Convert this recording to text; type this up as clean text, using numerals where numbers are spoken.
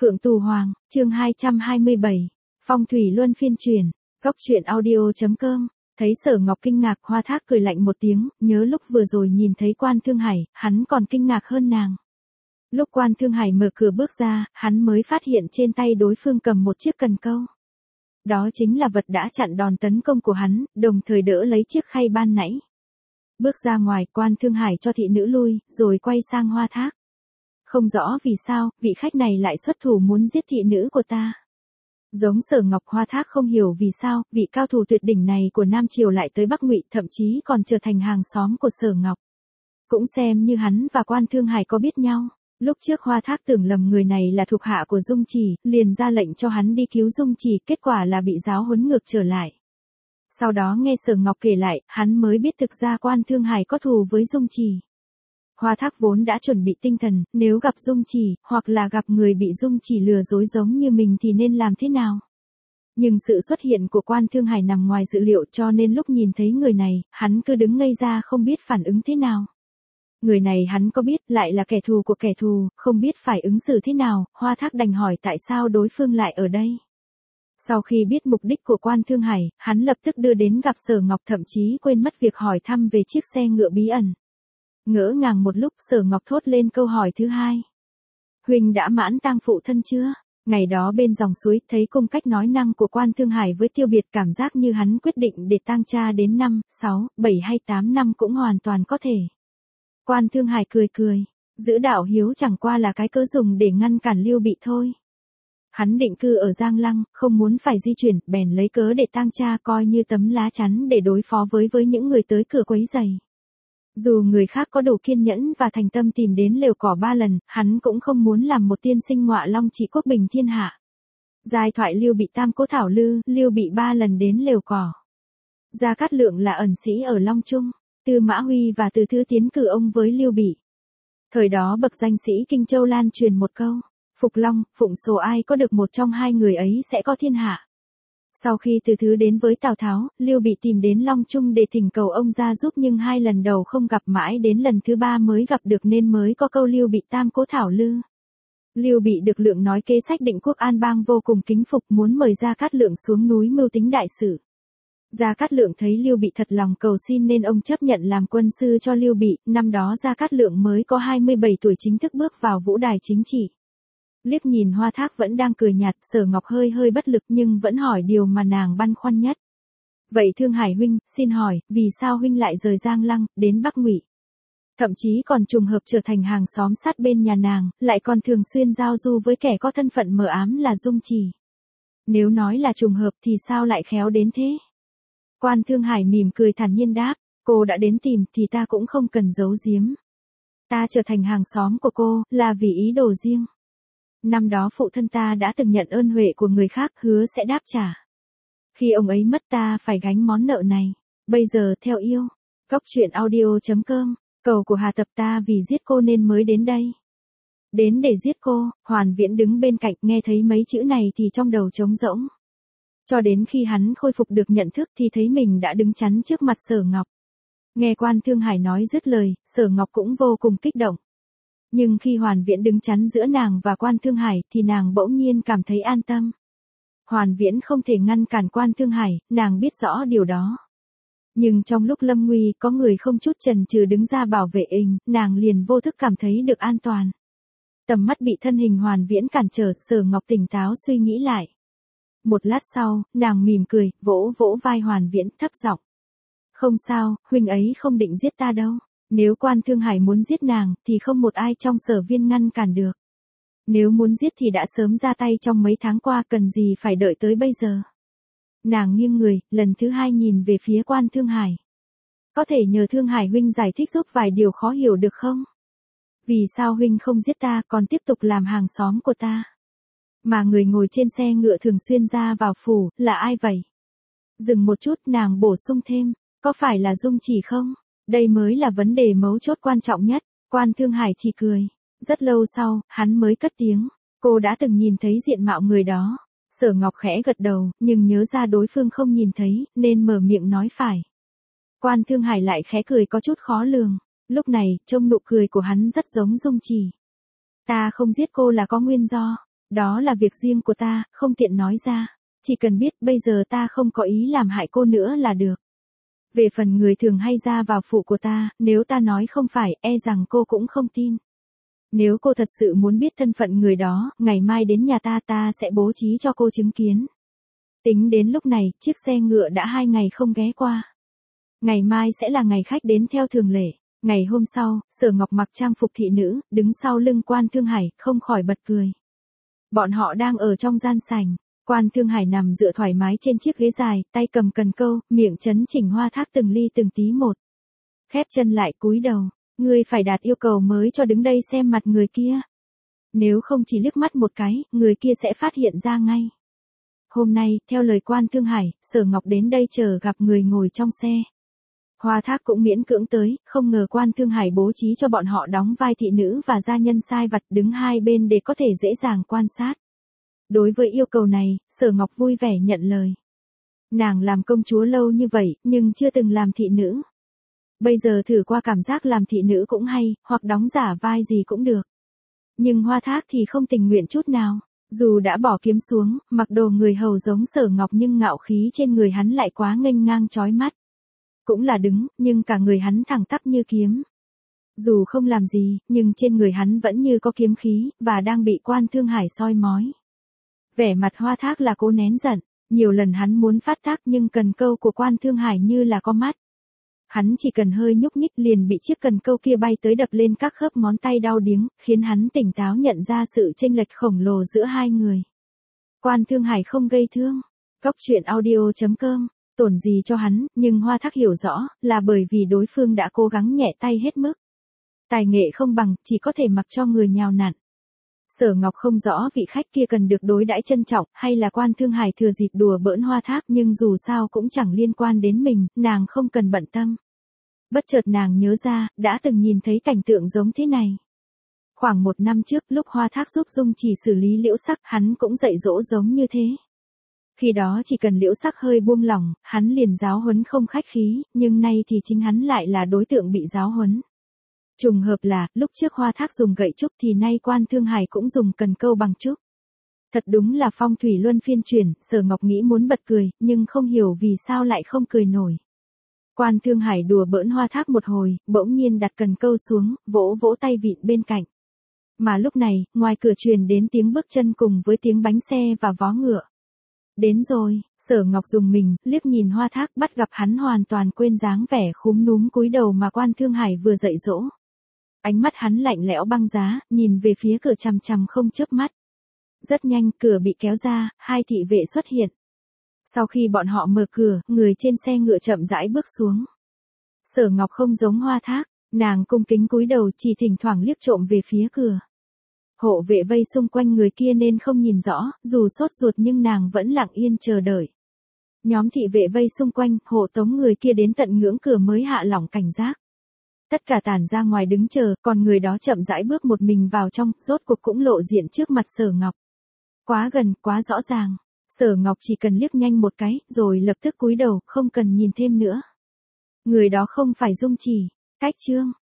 Phượng Tù Hoàng, chương 227, Phong thủy luân phiên chuyển, góc truyện audio.com. Thấy Sở Ngọc kinh ngạc, Hoa Thác cười lạnh một tiếng, nhớ lúc vừa rồi nhìn thấy Quan Thương Hải, hắn còn kinh ngạc hơn nàng. Lúc Quan Thương Hải mở cửa bước ra, hắn mới phát hiện trên tay đối phương cầm một chiếc cần câu. Đó chính là vật đã chặn đòn tấn công của hắn, đồng thời đỡ lấy chiếc khay ban nãy. Bước ra ngoài, Quan Thương Hải cho thị nữ lui, rồi quay sang Hoa Thác. Không rõ vì sao, vị khách này lại xuất thủ muốn giết thị nữ của ta. Giống Sở Ngọc, Hoa Thác không hiểu vì sao, vị cao thủ tuyệt đỉnh này của Nam Triều lại tới Bắc Ngụy, thậm chí còn trở thành hàng xóm của Sở Ngọc. Cũng xem như hắn và Quan Thương Hải có biết nhau. Lúc trước Hoa Thác tưởng lầm người này là thuộc hạ của Dung Chỉ, liền ra lệnh cho hắn đi cứu Dung Chỉ, kết quả là bị giáo huấn ngược trở lại. Sau đó nghe Sở Ngọc kể lại, hắn mới biết thực ra Quan Thương Hải có thù với Dung Chỉ. Hoa Thác vốn đã chuẩn bị tinh thần, nếu gặp Dung Chỉ, hoặc là gặp người bị Dung Chỉ lừa dối giống như mình thì nên làm thế nào. Nhưng sự xuất hiện của Quan Thương Hải nằm ngoài dự liệu, cho nên lúc nhìn thấy người này, hắn cứ đứng ngây ra không biết phản ứng thế nào. Người này hắn có biết, lại là kẻ thù của kẻ thù, không biết phải ứng xử thế nào, Hoa Thác đành hỏi tại sao đối phương lại ở đây. Sau khi biết mục đích của Quan Thương Hải, hắn lập tức đưa đến gặp Sở Ngọc, thậm chí quên mất việc hỏi thăm về chiếc xe ngựa bí ẩn. Ngỡ ngàng một lúc, Sở Ngọc thốt lên câu hỏi thứ hai. Huynh đã mãn tang phụ thân chưa? Ngày đó bên dòng suối, thấy cung cách nói năng của Quan Thương Hải với Tiêu Biệt, cảm giác như hắn quyết định để tang cha đến 5, 6, 7 hay 8 năm cũng hoàn toàn có thể. Quan Thương Hải cười cười, giữ đạo hiếu chẳng qua là cái cớ dùng để ngăn cản Lưu Bị thôi. Hắn định cư ở Giang Lăng, không muốn phải di chuyển, bèn lấy cớ để tang cha coi như tấm lá chắn để đối phó với những người tới cửa quấy rầy. Dù người khác có đủ kiên nhẫn và thành tâm tìm đến lều cỏ 3 lần, hắn cũng không muốn làm một tiên sinh ngọa long trị quốc bình thiên hạ. Giai thoại Lưu Bị tam cố thảo lư, Lưu Bị 3 lần đến lều cỏ. Gia Cát Lượng là ẩn sĩ ở Long Trung, Tư Mã Huy và Từ Thứ tiến cử ông với Lưu Bị. Thời đó bậc danh sĩ Kinh Châu lan truyền một câu, Phục Long, Phụng Sổ ai có được một trong hai người ấy sẽ có thiên hạ. Sau khi Từ Thứ đến với Tào Tháo, Lưu Bị tìm đến Long Trung để thỉnh cầu ông ra giúp, nhưng 2 lần đầu không gặp, mãi đến lần thứ 3 mới gặp được nên mới có câu Lưu Bị tam cố thảo lư. Lưu Bị được Lượng nói kế sách định quốc an bang vô cùng kính phục, muốn mời Gia Cát Lượng xuống núi mưu tính đại sự. Gia Cát Lượng thấy Lưu Bị thật lòng cầu xin nên ông chấp nhận làm quân sư cho Lưu Bị. Năm đó Gia Cát Lượng mới có 27 tuổi, chính thức bước vào vũ đài chính trị. Liếc nhìn Hoa Thác vẫn đang cười nhạt, Sở Ngọc hơi bất lực nhưng vẫn hỏi điều mà nàng băn khoăn nhất. Vậy Thương Hải huynh, xin hỏi, vì sao huynh lại rời Giang Lăng, đến Bắc Ngụy? Thậm chí còn trùng hợp trở thành hàng xóm sát bên nhà nàng, lại còn thường xuyên giao du với kẻ có thân phận mờ ám là Dung Chỉ. Nếu nói là trùng hợp thì sao lại khéo đến thế? Quan Thương Hải mỉm cười thản nhiên đáp, cô đã đến tìm thì ta cũng không cần giấu giếm. Ta trở thành hàng xóm của cô, là vì ý đồ riêng. Năm đó phụ thân ta đã từng nhận ơn huệ của người khác, hứa sẽ đáp trả. Khi ông ấy mất ta phải gánh món nợ này. Bây giờ theo yêu. Góc truyện audio.com. Cầu của Hà Tập ta vì giết cô nên mới đến đây. Đến để giết cô. Hoàn Viễn đứng bên cạnh nghe thấy mấy chữ này thì trong đầu trống rỗng. Cho đến khi hắn khôi phục được nhận thức thì thấy mình đã đứng chắn trước mặt Sở Ngọc. Nghe Quan Thương Hải nói dứt lời, Sở Ngọc cũng vô cùng kích động. Nhưng khi Hoàn Viễn đứng chắn giữa nàng và Quan Thương Hải thì nàng bỗng nhiên cảm thấy an tâm. Hoàn Viễn không thể ngăn cản Quan Thương Hải, nàng biết rõ điều đó. Nhưng trong lúc lâm nguy có người không chút chần chừ đứng ra bảo vệ mình, nàng liền vô thức cảm thấy được an toàn. Tầm mắt bị thân hình Hoàn Viễn cản trở, Sở Ngọc tỉnh táo suy nghĩ lại. Một lát sau, nàng mỉm cười, vỗ vỗ vai Hoàn Viễn, thấp giọng. Không sao, huynh ấy không định giết ta đâu. Nếu Quan Thương Hải muốn giết nàng, thì không một ai trong Sở Viên ngăn cản được. Nếu muốn giết thì đã sớm ra tay trong mấy tháng qua, cần gì phải đợi tới bây giờ. Nàng nghiêng người, lần thứ 2 nhìn về phía Quan Thương Hải. Có thể nhờ Thương Hải huynh giải thích giúp vài điều khó hiểu được không? Vì sao huynh không giết ta, còn tiếp tục làm hàng xóm của ta? Mà người ngồi trên xe ngựa thường xuyên ra vào phủ, là ai vậy? Dừng một chút, nàng bổ sung thêm, có phải là Dung Chỉ không? Đây mới là vấn đề mấu chốt quan trọng nhất. Quan Thương Hải chỉ cười. Rất lâu sau, hắn mới cất tiếng. Cô đã từng nhìn thấy diện mạo người đó. Sở Ngọc khẽ gật đầu, nhưng nhớ ra đối phương không nhìn thấy, nên mở miệng nói phải. Quan Thương Hải lại khẽ cười có chút khó lường. Lúc này, trông nụ cười của hắn rất giống Dung Chỉ. Ta không giết cô là có nguyên do. Đó là việc riêng của ta, không tiện nói ra. Chỉ cần biết bây giờ ta không có ý làm hại cô nữa là được. Về phần người thường hay ra vào phủ của ta, nếu ta nói không phải, e rằng cô cũng không tin. Nếu cô thật sự muốn biết thân phận người đó, ngày mai đến nhà ta sẽ bố trí cho cô chứng kiến. Tính đến lúc này, chiếc xe ngựa đã 2 ngày không ghé qua. Ngày mai sẽ là ngày khách đến theo thường lệ. Ngày hôm sau, Sở Ngọc mặc trang phục thị nữ, đứng sau lưng Quan Thương Hải, không khỏi bật cười. Bọn họ đang ở trong gian sảnh. Quan Thương Hải nằm dựa thoải mái trên chiếc ghế dài, tay cầm cần câu, miệng chấn chỉnh Hoa Thác từng ly từng tí một. Khép chân lại cúi đầu. Ngươi phải đạt yêu cầu mới cho đứng đây xem mặt người kia. Nếu không chỉ liếc mắt một cái, người kia sẽ phát hiện ra ngay. Hôm nay, theo lời Quan Thương Hải, Sở Ngọc đến đây chờ gặp người ngồi trong xe. Hoa Thác cũng miễn cưỡng tới, không ngờ Quan Thương Hải bố trí cho bọn họ đóng vai thị nữ và gia nhân sai vặt đứng hai bên để có thể dễ dàng quan sát. Đối với yêu cầu này, Sở Ngọc vui vẻ nhận lời. Nàng làm công chúa lâu như vậy, nhưng chưa từng làm thị nữ. Bây giờ thử qua cảm giác làm thị nữ cũng hay, hoặc đóng giả vai gì cũng được. Nhưng Hoa Thác thì không tình nguyện chút nào. Dù đã bỏ kiếm xuống, mặc đồ người hầu giống Sở Ngọc nhưng ngạo khí trên người hắn lại quá nghênh ngang chói mắt. Cũng là đứng, nhưng cả người hắn thẳng tắp như kiếm. Dù không làm gì, nhưng trên người hắn vẫn như có kiếm khí, và đang bị Quan Thương Hải soi mói. Vẻ mặt Hoa Thác là cố nén giận, nhiều lần hắn muốn phát tác nhưng cần câu của Quan Thương Hải như là có mắt. Hắn chỉ cần hơi nhúc nhích liền bị chiếc cần câu kia bay tới đập lên các khớp ngón tay đau điếng, khiến hắn tỉnh táo nhận ra sự chênh lệch khổng lồ giữa hai người. Quan Thương Hải không gây thương. Cốc truyện audio.com, tổn gì cho hắn, nhưng Hoa Thác hiểu rõ, là bởi vì đối phương đã cố gắng nhẹ tay hết mức. Tài nghệ không bằng, chỉ có thể mặc cho người nhào nặn. Sở Ngọc không rõ vị khách kia cần được đối đãi trân trọng, hay là Quan Thương Hải thừa dịp đùa bỡn Hoa Thác, nhưng dù sao cũng chẳng liên quan đến mình, nàng không cần bận tâm. Bất chợt nàng nhớ ra, đã từng nhìn thấy cảnh tượng giống thế này. Khoảng 1 năm trước, lúc Hoa Thác giúp Dung Chỉ xử lý Liễu Sắc, hắn cũng dạy dỗ giống như thế. Khi đó chỉ cần Liễu Sắc hơi buông lỏng, hắn liền giáo huấn không khách khí, nhưng nay thì chính hắn lại là đối tượng bị giáo huấn. Trùng hợp là, lúc trước Hoa Thác dùng gậy trúc thì nay Quan Thương Hải cũng dùng cần câu bằng trúc. Thật đúng là phong thủy luân phiên chuyển, Sở Ngọc nghĩ muốn bật cười, nhưng không hiểu vì sao lại không cười nổi. Quan Thương Hải đùa bỡn Hoa Thác một hồi, bỗng nhiên đặt cần câu xuống, vỗ vỗ tay vịn bên cạnh. Mà lúc này, ngoài cửa truyền đến tiếng bước chân cùng với tiếng bánh xe và vó ngựa. Đến rồi, Sở Ngọc dùng mình, liếc nhìn Hoa Thác, bắt gặp hắn hoàn toàn quên dáng vẻ khúm núm cúi đầu mà Quan Thương Hải vừa dạy dỗ. Ánh mắt hắn lạnh lẽo băng giá, nhìn về phía cửa chằm chằm không chớp mắt. Rất nhanh, cửa bị kéo ra, 2 thị vệ xuất hiện. Sau khi bọn họ mở cửa, người trên xe ngựa chậm rãi bước xuống. Sở Ngọc không giống Hoa Thác, nàng cung kính cúi đầu, chỉ thỉnh thoảng liếc trộm về phía cửa. Hộ vệ vây xung quanh người kia nên không nhìn rõ, dù sốt ruột nhưng nàng vẫn lặng yên chờ đợi. Nhóm thị vệ vây xung quanh, hộ tống người kia đến tận ngưỡng cửa mới hạ lỏng cảnh giác. Tất cả tản ra ngoài đứng chờ, còn người đó chậm rãi bước một mình vào trong, rốt cuộc cũng lộ diện trước mặt Sở Ngọc. Quá gần, quá rõ ràng. Sở Ngọc chỉ cần liếc nhanh một cái, rồi lập tức cúi đầu, không cần nhìn thêm nữa. Người đó không phải Dung Chỉ. Cách chương.